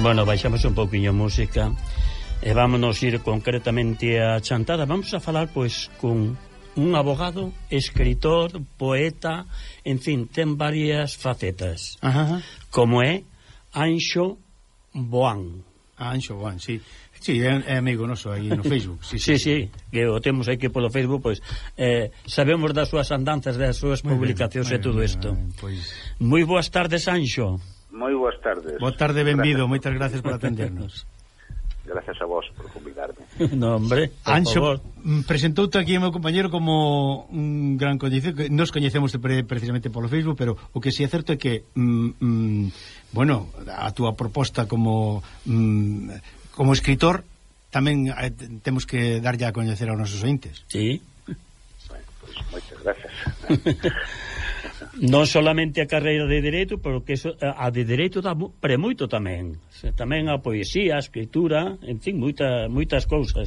Bueno, baixamos un pouquiño a música e vámonos ir concretamente a Chantada. Vamos a falar, pois, con un abogado, escritor, poeta, en fin, ten varias facetas. Ajá. Como é Anxo Boán. Anxo Boán, sí. Sí, é amigo noso aí no Facebook. Sí, que o temos aquí polo Facebook, pois sabemos das súas andanzas, das súas publicacións e todo isto. Pois... Moi boas tardes, Anxo. Moi boas tardes. Boa tarde, benvido, moitas gracias por atendernos. Gracias a vos por convidarme. No, hombre, por Anxo, favor. presentoute aquí o meu compañero como un gran coñecido, que nos coñecemos precisamente polo Facebook, pero o que si é certo é que bueno, a túa proposta como escritor tamén temos que darlle a coñecer aos nosos ointes. Sí. Bueno, pues, moitas gracias. Non solamente a carreira de Dereito, pero que a de Dereito dá premoito tamén. Tamén a poesía, a escritura, en fin, moitas cousas.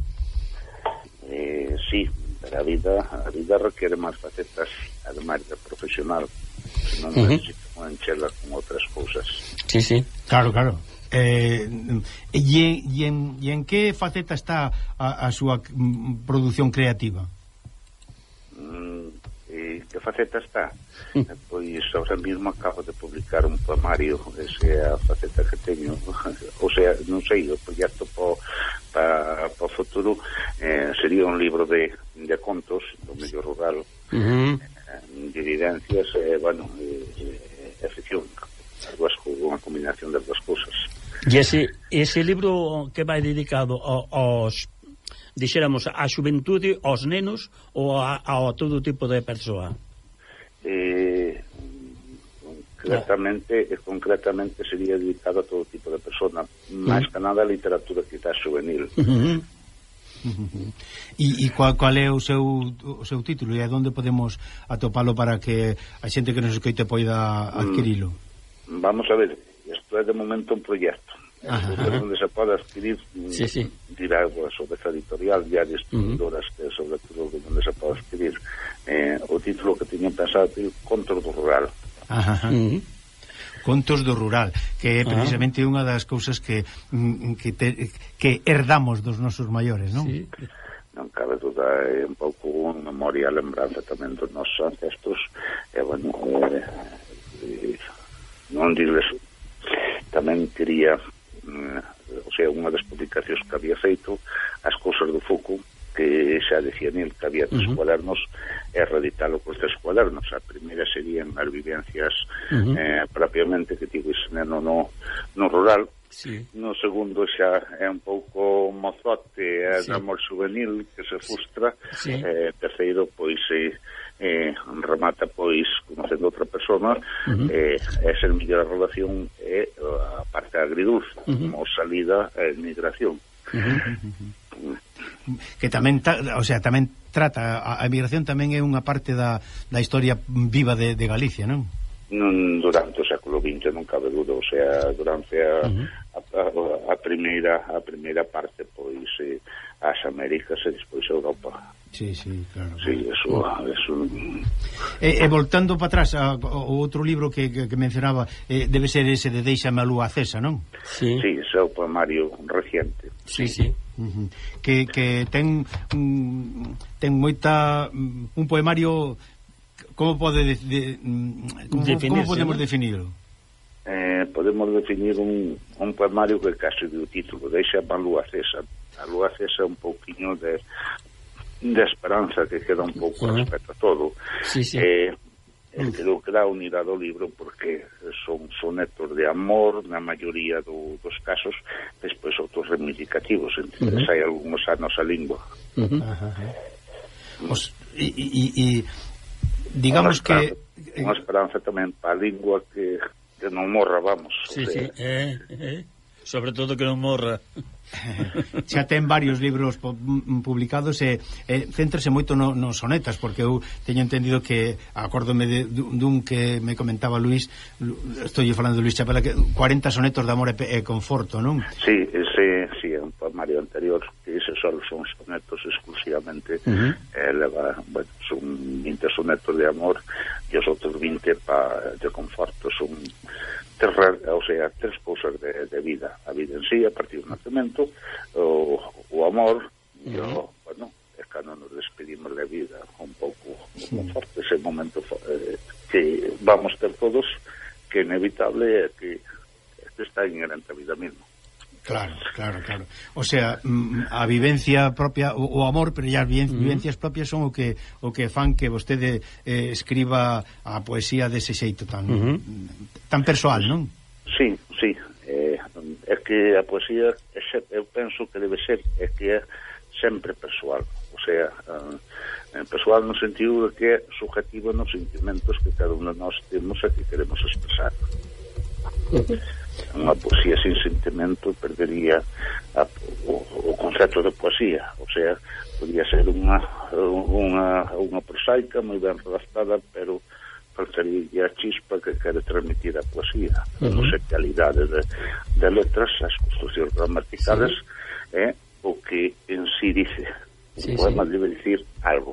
Sí, pero a vida requiere máis facetas, ademais de profesional, senón necesito encherla con outras cousas. Sí, sí. Claro. E en que faceta está a súa produción creativa? Que faceta está? Pois ahora mesmo acabo de publicar un poemario, esa é a faceta que teño. O sea, non sei, o proxecto para o futuro sería un libro de contos do medio rural, de vivencias, bueno, é ficción, unha combinación das dúas cousas. E ese libro que vai dedicado aos, dixéramos, á xuventude, aos nenos ou a todo tipo de persoa? Concretamente sería dedicado a todo tipo de persona, máis que nada a literatura quizás juvenil. E cual é o seu título e a onde podemos atopalo para que a xente que nos escoite poida adquirilo? Vamos a ver, isto é de momento un proxecto onde se pode adquirir, dirá sobre esta editorial, ya distribuidoras, sobre todo onde se pode adquirir. O título que tiñen pensado é Contos do Rural. Contos do Rural, que é precisamente unha das cousas que herdamos dos nosos maiores, non? Sí. Non cabe duda, é un pouco unha memoria, lembranza tamén dos nosos ancestros, e bueno, non diles, tamén quería, o sea, unha das publicacións que había feito, As cousas do Foucault, que xa decía Nil que había 3 cuadernos, e reeditalo cos 3 cuadernos. A primeira serían as vivencias propiamente que tivo ese neno no rural. No segundo xa é un pouco mozote, é de amor juvenil que se frustra. Terceiro, pois remata pois conocendo outra persona, é ser mellor a relación e a parte agridulce, como salida e migración. Que tamén, o sea, tamén trata a emigración, tamén é unha parte da historia viva de Galicia, non? Durante o século XX non cabe duda, o sea, durante a primeira parte, pois as Américas e despois a Europa. Sí, claro. Sí, eso. E voltando para atrás o outro libro que mencionaba, debe ser ese de Déixame a lúa acesa, non? Sí, ese é o poemario reciente. Sí. Que ten moita un poemario. Como podemos definirlo? Podemos definir un poemario que casi de título, Déixame a lúa acesa. A lúa acesa é un pouquiño de esperanza que queda un pouco respecto a todo. Creo que dá unidade ao libro porque son sonetos de amor na maioría dos casos, despois outros reivindicativos, entre hai algúns a nosa lingua. E digamos que unha esperanza tamén para a lingua que non morra, vamos. Sobre todo que non morra. Xa ten varios libros publicados e céntrase moito nos sonetas, porque eu teño entendido que, acórdome dun que me comentaba Luís, estou falando de Luís Chapela, que 40 sonetos de amor e conforto, non? Sí, é un poemario anterior que ese son sonetos exclusivamente, leva, bueno, son 20 sonetos de amor e os outros 20 de conforto, son tres cousas de vida. A vida en sí, a partir do nacemento, o amor, e bueno, é cando nos despedimos da vida un pouco forte, ese momento que vamos ter todos, que é inevitable, que está inherente a vida mesmo. Claro. O sea, a vivencia propia, o amor, pero as vivencias propias son o que fan que vostede escriba a poesía dese xeito tan persoal, non? Sí. É que a poesía, eu penso que debe ser, é que é sempre persoal. O sea, persoal no sentido de que é subjetivo nos sentimentos que cada un de nós temos e que queremos expresar. Unha poesía sin sentimento perdería o concepto de poesía. O sea, podría ser unha prosaica moi ben redactada, pero faltaría a chispa que quere transmitir a poesía. Non sei calidade de letras, as construccións gramaticales, o que en sí dice. Un poema debe dicir algo.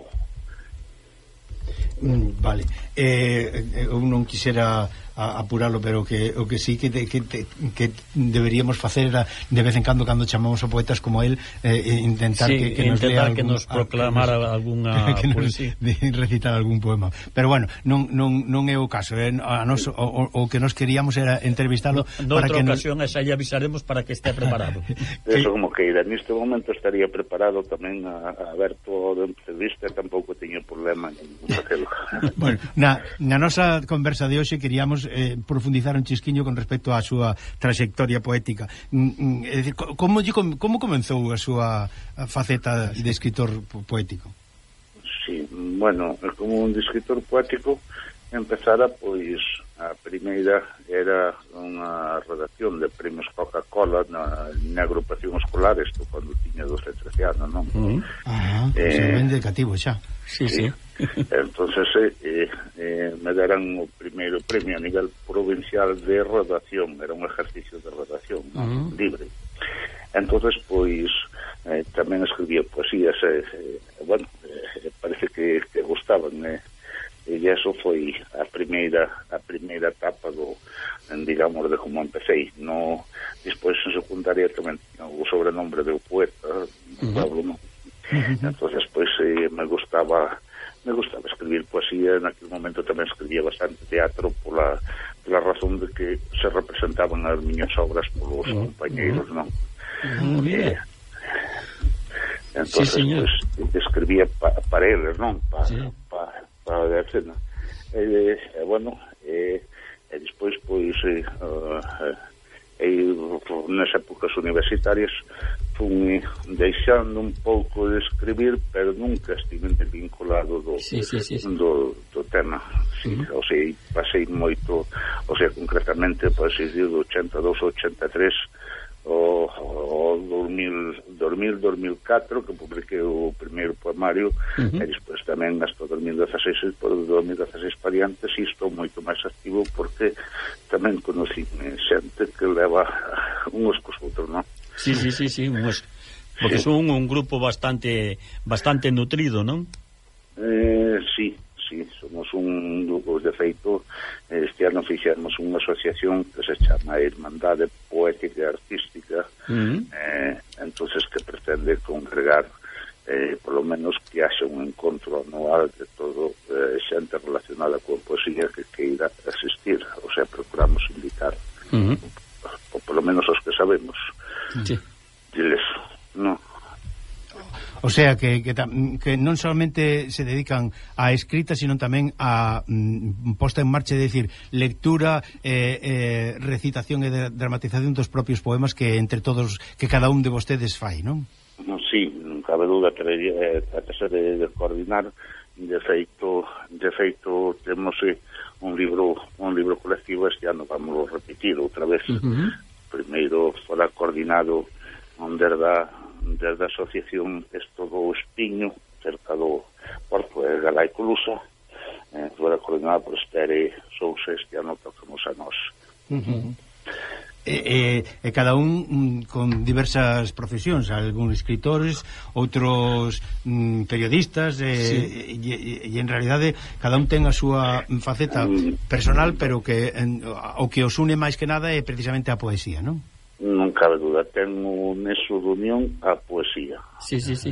Vale. Eu non quixera apuralo, pero o que sí que deberíamos facer era de vez en cando chamamos a poetas como él, intentar que nos lea que nos proclamara algunha poesía, recitar algún poema. Pero bueno, non é o caso, a nos, o que nos queríamos era entrevistalo para que ocasión esa lle avisaremos para que esté preparado. Eso como que neste momento estaría preparado tamén a ver todo de entrevista, tampouco teño problema en facelo. Bueno, na nosa conversa de hoxe queríamos profundizar un chisquiño con respecto á súa trayectoria poética. É dicir, como comenzou a súa faceta de escritor poético? Sí, bueno, como un escritor poético empezara, pois a primeira era unha redacción de premios Coca-Cola na agrupación escolar, isto cando tiña 12 e 13 anos, non? Se ven de cativo xa. Sí. Entonces me deran o primeiro premio a nivel provincial de redacción, era un ejercicio de redacción libre. Entonces pois tamén escribía poesías, bueno, parece que gustaban, e eso foi a primeira etapa digamos, de como empecé. No, despois en secundaria tamén o sobrenombre do poeta, Pablo, non? Entonces pois me gustaba escribir poesía. En aquel momento tamén escribía bastante teatro pola razón de que se representaban as miñas obras polos compañeiros, non? Entonces pois escribía para eles, non? Para a escena. Bueno, e despois pois nas épocas universitarias fui deixando un pouco de escribir, pero nunca estive vinculado do tema. O sea, pasei moito, o sea, concretamente pasei do 82 ao 83 o 2004 que publiquei o primeiro poemario, e despois tamén hasta 2016, por 2016 variantes, e estou moito máis activo porque tamén conocí xente que leva uns cos outros, non? Sí, porque son un grupo bastante nutrido, non? Sí, somos un grupo, de feito este ano fixemos unha asociación que se chama Irmandade Poética e Artística, entonces que pretende congregar polo menos que haxa un encontro anual de todo xente relacionada coa poesía que queira asistir, o sea, procuramos invitar ou polo menos os que sabemos diles, non? O sea, que non solamente se dedican a escrita, sino tamén a posta en marcha, de decir, lectura, recitación e dramatización dos propios poemas que entre todos, que cada un de vostedes fai, non? Sí, non cabe dúda que trátase de coordinar. De feito temos un libro colectivo, este ano vamos a repetir outra vez. Primeiro fora coordinado desde a asociación Esto do Espiño, cerca do Porto de Galai Colusa, fora coordinado por Estere Sousa, este ano tocamos a nós. cada un con diversas profesións, algúns escritores, outros periodistas, e en realidade cada un ten a súa faceta personal, pero que o que os une máis que nada é precisamente a poesía, non? Non cabe duda, ten un nexo de unión a poesía. Sí. Sí.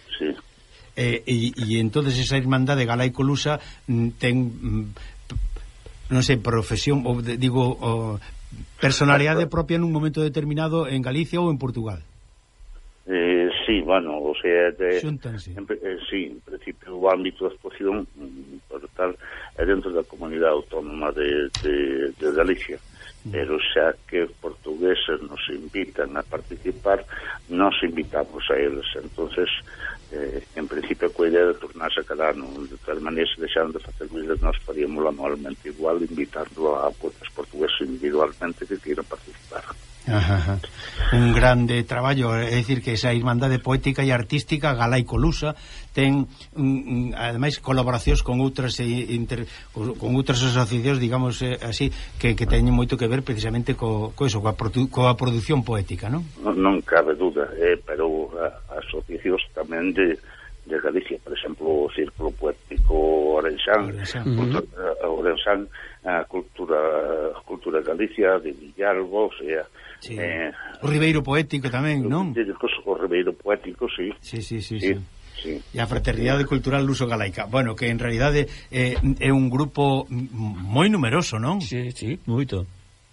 E entonces esa irmandade Galaico-Lusa ten, non sei, profesión, ou digo, personalidade propia nun momento determinado en Galicia ou en Portugal. Sí, bueno, o sea, xúntanse. Sí, en principio o ámbito de actuación por tal é dentro da comunidade autónoma de Galicia, pero xa que portugueses nos invitan a participar, nos invitamos a eles. Entonces, en principio, coa idea de tornarse cada ano, de tal maneira, se deixaron de facer vídeos, nós faríamos anualmente igual, invitando a poetas portugueses individualmente que queiran participar. Ajá. Un grande traballo, é dicir que esa irmandade poética e artística Galaico-Lusa ten ademais colaboracións con outras con outras asociacións, digamos así, que teñen moito que ver precisamente coa produción poética, non? Non cabe duda, pero asociacións tamén de Galicia, por exemplo, o Círculo Poético Orensán, Orensán, a Cultura Galicia de Villalba, o sea, sí. O Ribeiro Poético tamén, non? O Ribeiro Poético, sí. Sí. E a Fraternidade Cultural Luso-Galaica. Bueno, que en realidade é un grupo moi numeroso, non? Sí, moito.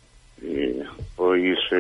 Pois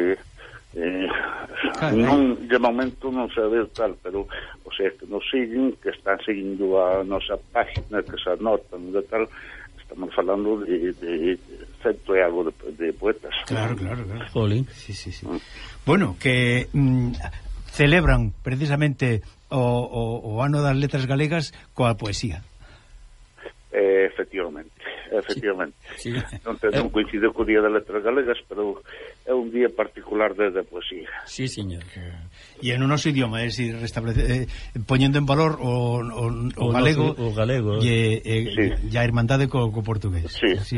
non, de momento non se ve tal, pero o sea, que nos siguen, que están seguindo a nosa página, que se anotan de tal, estamos falando de certo e algo de poetas. Claro. Jolín. Sí. Bueno, que celebran precisamente o ano das letras galegas coa poesía. Efectivamente. Sí. Non coincide co Día das Letras Galegas, pero é un día particular de poesía. Sí, señor. E en o noso idioma, é dicir, poñendo en valor o galego, o galego e a irmandade co portugués. Sí.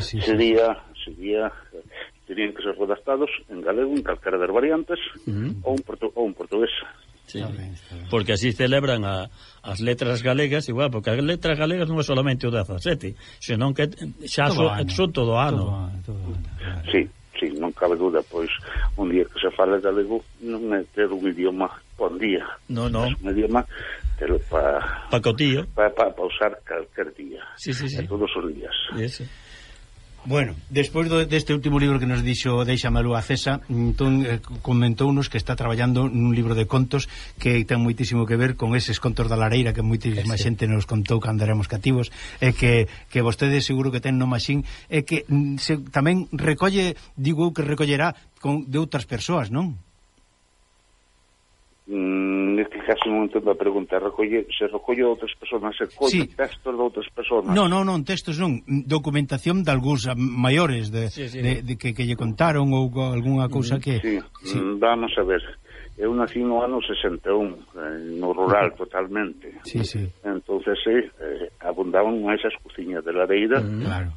Terían que ser redactados en galego, en calquera das variantes, ou un portugués. Sí. Está bien. Porque así celebran as letras galegas igual, porque as letras galegas non é solamente o 17, senón que xa son todo ano. Sí, non cabe duda, pois un día que se fala galego non é ter un idioma por día. Non. É un idioma telo para cotío, para usar calquer día. Sí. Todos os días. Eso. Bueno, despois deste último libro que nos dixo Déixame a lúa acesa, entón comentounos que está traballando nun libro de contos que ten moitísimo que ver con eses contos da lareira que moitísima xente nos contou cando éramos cativos, e que vostede seguro que ten no Maxín, e que tamén recolle, digo eu que recollerá de outras persoas, non? Neste caso non entendo a pregunta. Se recolle outras persoas, se colle textos de outras persoas? Non, textos non, documentación de algúns maiores de que lle contaron ou algunha cousa que... Sí. Vamos a ver, eu nací no ano 61, no rural totalmente. Sí. Entonces abundaban esas cociñas de lareira, claro,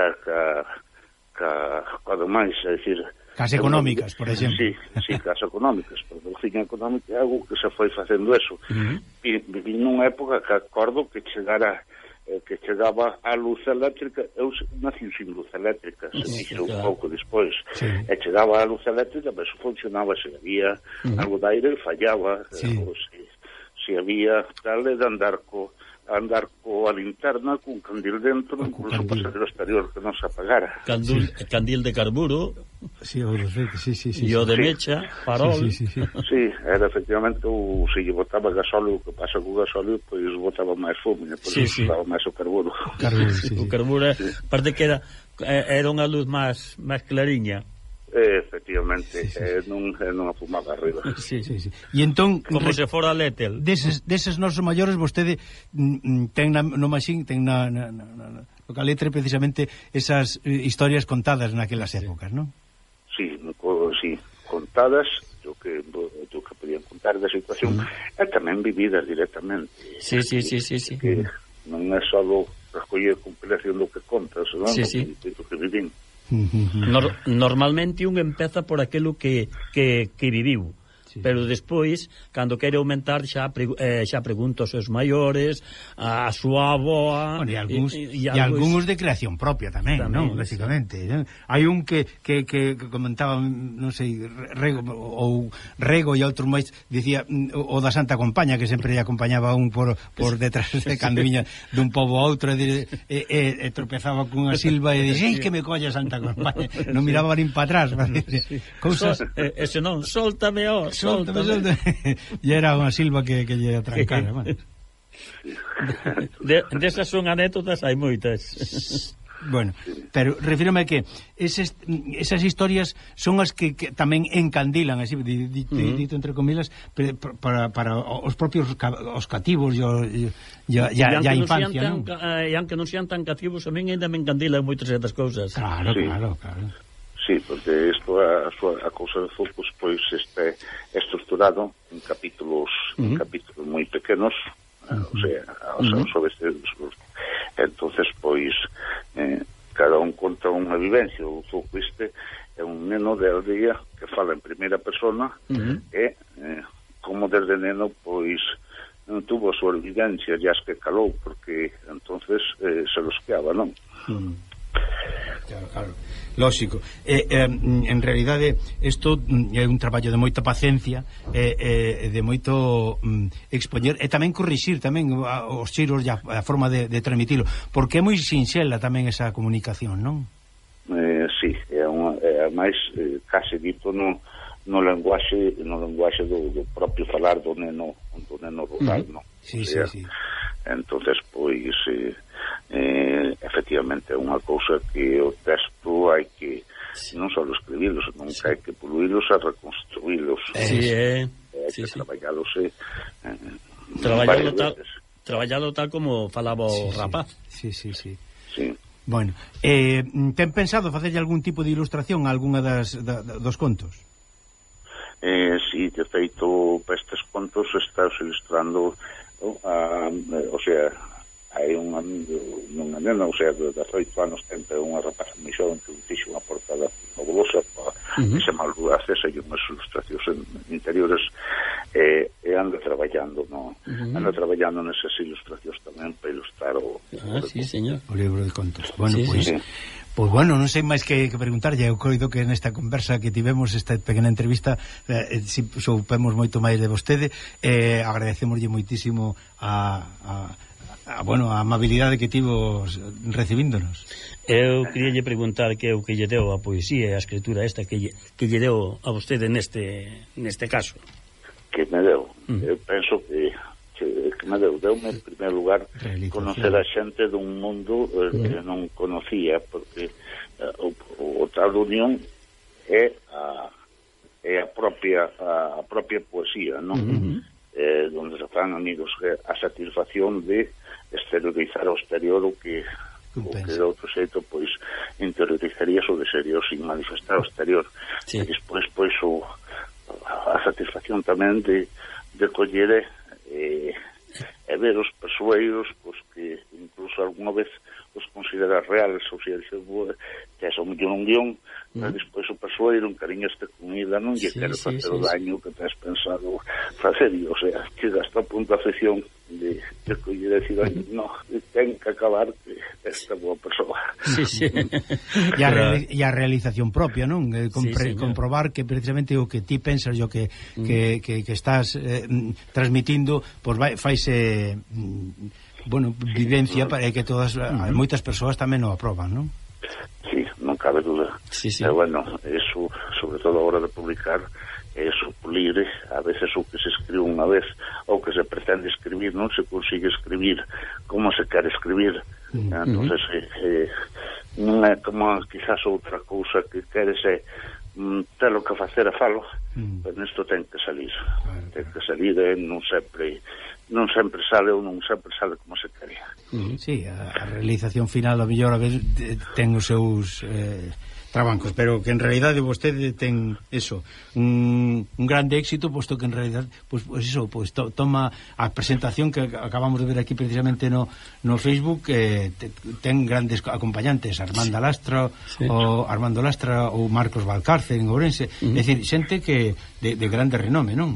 cada máis, é dicir... Cas económicas, por exemplo. Sí, cas económicas, porque a cociña económica é algo que se foi facendo eso. Viví nunha época que acordo que chegaba a luz eléctrica. Eu nací sin luz eléctrica, se dixo un pouco despois, e chegaba a luz eléctrica, pero eso funcionaba, se había algo de aire fallaba, se había tal de andar coa linterna cun candil dentro, incluso para salir ao exterior que non se apagara. Candil de carburo, sí, e o de mecha, farol. Sí, era efectivamente se lle botaba gasóleo, o que pasa co gasóleo, pois botaba máis fume, pois botaba máis o carburo. O carburo, parte que era unha luz máis clariña. Efectivamente, non afumaba arriba. Sí. E entón, como se fora Letel. Deses nosos maiores, vostede ten no Maxín, ten na letra precisamente esas historias contadas naquelas épocas, non? Sí, contadas, o que podían contar da situación, e tamén vividas directamente. Sí. Que non é só recoller compilación do que contas, non? Do que vivín. Normalmente un empeza por aquilo que viviu. Sí. Pero despois, cando quere aumentar, xa pregunta aos seus maiores, a súa avoa... Bueno, e algúns de creación propia tamén, non? Basicamente. Sí. Hai un que comentaba, non sei, Rego e outro máis, dicía o da Santa Compaña, que sempre acompañaba un por detrás de cando viña dun pobo a outro e tropezaba cunha silva e dixe, que me colla Santa Compaña. Non miraba nin para atrás. Cousas... Ese non, soltame, Soltame. E era unha silva que lle atrancara, bueno. Desas son anécdotas, hai moitas. Bueno, pero refírome que esas historias son as que tamén encandilan, así dito entre comillas, para os propios os cativos e a infancia, non? E aunque non sean tan cativos, tamén ainda me encandilan moitas das cousas. Claro. Sí, porque isto a cousa de Focus pois está estructurado en capítulos moi pequenos, o sea, sobre entonces pois cada un conta unha vivencia. O Focus é un neno de aldea que fala en primeira persona e como desde neno pois tuvo a súa vivencia e as que calou, porque entonces se los queaba, non? Claro. Lógico. En realidade isto é un traballo de moita paciencia de moito expoñer e tamén corrixir tamén os xiros e a forma de transmitilo, porque é moi sinxela tamén esa comunicación, non? Sí, é máis case dito no lenguaxe do propio falar do neno rural, non? Sí. Entonces, pois efectivamente é unha cousa que o texto hai que non só escribilos, senón que hai que poluílos e reconstruílos. Hai que traballálos traballalo tal como falaba o rapaz. Sí. Bueno, ten pensado facerlle algún tipo de ilustración a algunha dos contos? Sí, de feito, para estes contos estás ilustrando o sea, hai un amigo, unha nena, o sea, de 18 anos, sempre unha rapaza moi xoven que fixo unha portada fabulosa que se chama Lua Cesa e unhas ilustracións interiores e anda traballando, no? Anda traballando nesas ilustracións tamén para ilustrar o sí, señor, o libro de contos. Bueno, pois bueno, non sei máis que preguntarlle. Eu coido que nesta conversa que tivemos, esta pequena entrevista, soupemos moito máis de vostede. Agradecemoslle moitísimo a amabilidade que tivo recibíndonos. Eu queríalle preguntar que é o que lle deu a poesía e a escritura esta que lle deu a vostede neste caso. Que me deu? Eu penso que me deu-me en primeiro lugar conocer a xente dun mundo que non conocía, porque o tal unión é a propia poesía, non? Donde se fan amigos, a satisfacción de exteriorizar ao exterior o que de outro xeito pois interiorizarías o deseo sin manifestar ao exterior. E despois pois a satisfacción tamén de coller e ver os persoeiros pois que incluso alguna vez os considerar reales, ou sea, tes o millón un guión, pero despois o persoeiro encariñaste con ida, non lle quero facer o daño que tes pensado facer, o sea, chega hasta a punto de afección de coller e decir, no, ten que acabar que esta boa persoa. E a realización propia, non? Comprobar que precisamente o que ti pensas e o que estás transmitindo, pois faise vivencia para que moitas persoas tamén o aproban, non? Sí, non cabe duda. Pero bueno, eso, sobre todo a hora de publicar, eso pulir, a veces o que se escribe unha vez ou que se pretende escribir non se consigue escribir como se quere escribir. Entonces non é como quizás outra cousa que queres ter o que facer a falo, pero nisto ten que salir, e non sempre sale ou non sempre sale como se quería. Sí, a realización final a mellor a vez ten os seus trabancos, pero que en realidade vostede ten eso, un grande éxito, posto que en realidade pues eso, pues toma a presentación que acabamos de ver aquí precisamente no Facebook, ten grandes acompañantes, Armando Lastra, sí, Armando Lastra ou Marcos Valcarce en Ourense, é dicir, xente que de grande renome, non?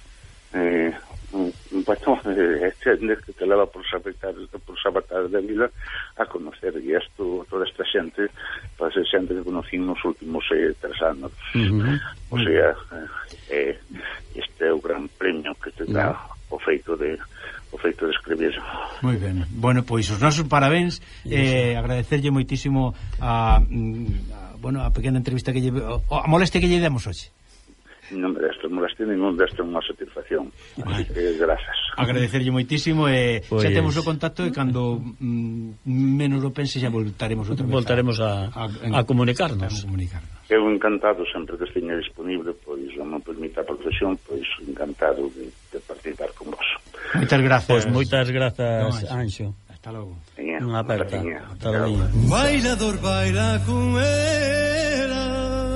Bueno, xente que te leva por sabatar da vida a conocer, e isto, toda esta xente, toda esta xente que conocí nos últimos 3 anos. O sea, este é o gran premio que te dá o feito de escribir. Moi ben. Bueno, pois os nosos parabéns, agradecerlle moitísimo a pequena entrevista que a molestia que lle demos hoxe. Non me deste molestia, non deste unha satisfacción. Grazas. Agradecerlle moitísimo e xa temos o contacto e cando menos lo pense xa voltaremos outra vez. Voltaremos a comunicarnos. Eu encantado sempre que esteña disponible, pois non me permita a profesión, pois encantado de participar con vos. Moitas grazas. Pois moitas grazas, Anxo. Hasta logo. Unha aperta. Hasta logo. Bailador baila con ela,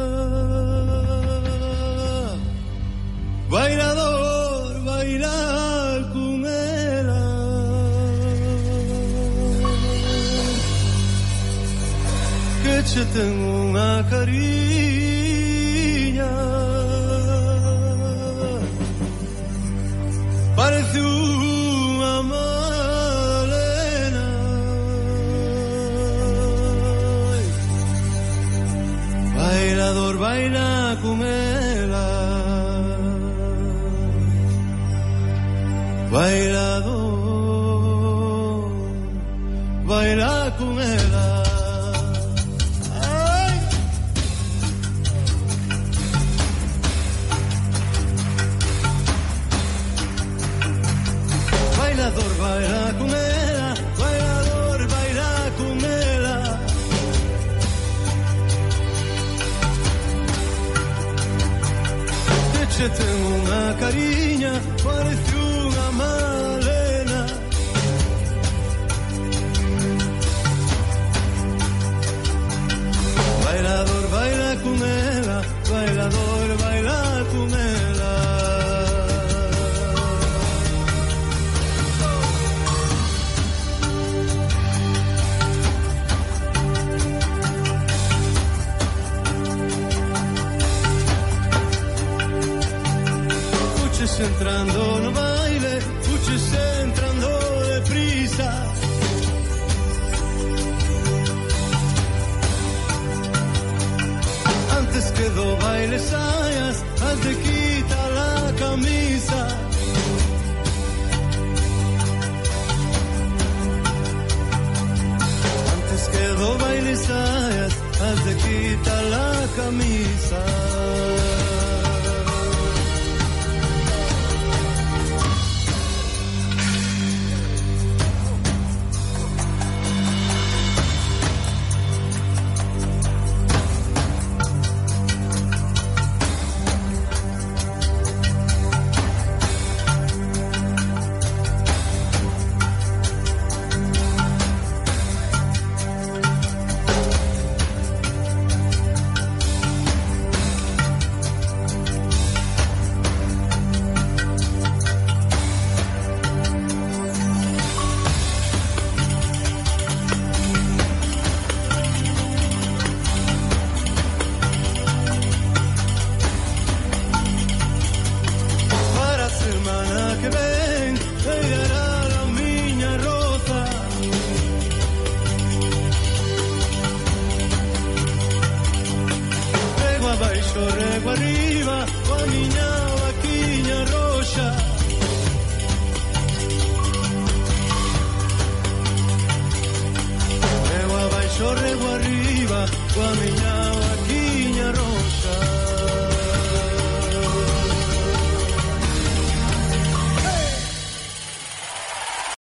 bailador baila con ela, que che tengo unha cariña, parece unha Malena, bailador baila con ela, bailador baila con ela. Ay. Bailador baila con ela, bailador baila con ela, que che tengo unha cariña, parece unha Malena, bailador baila con ela, bailador baila con ela. Fuches entrando no baile, fuches entrando deprisa, antes que do baile saias, has de quitar la camisa, antes que do baile saias, has de quitar la camisa. Rego arriba, coa miña vaquiña roxa, rego abaixo, rego arriba, coa miña